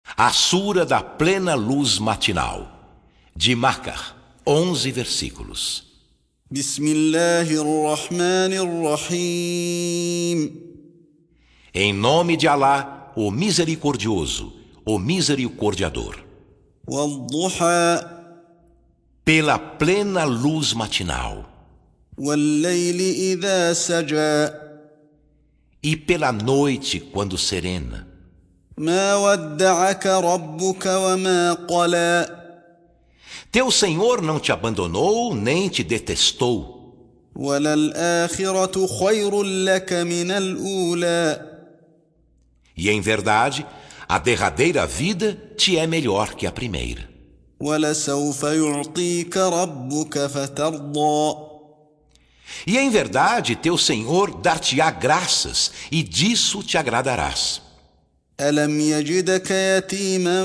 A Sura da plena luz matinal, de Makkah, 11 versículos. بسم الله الرحمن الرحيم. Em nome de Alá, o Misericordioso, o Misericordiador. والضحى Pela plena luz matinal والليل إذا سجى e pela noite quando serena. ما ودعك ربك وما قلى Teu Senhor não te abandonou nem te detestou. وللآخرة خير لك من الأولى E em verdade, a derradeira vida te é melhor que a primeira. ولسوف يعطيك ربك فترضى E em verdade, teu Senhor dar-te-á graças, e disso te agradarás. ألم يجدك يتيما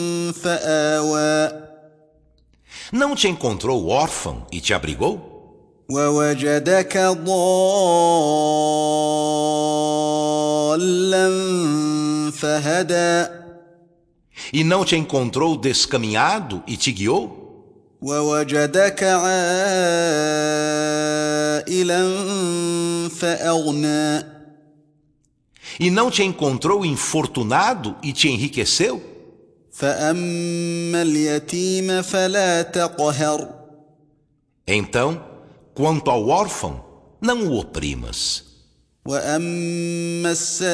فآوى Não te encontrou órfão e te abrigou? ووجدك ضالا فهدى E não te encontrou descaminhado e te guiou? ووجدك عائلا فأغنى E não te encontrou infortunado e te enriqueceu? فأما اليتيم فلا تقهر Então, quanto ao órfão, não o oprimas. وأما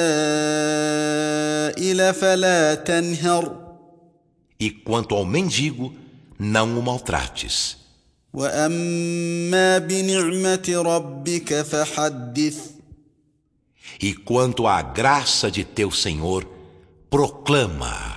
السائل فلا تنهر E quanto ao mendigo, não o maltrates. وأما بنعمة ربك فحدث E quanto à graça de teu Senhor, proclama-a.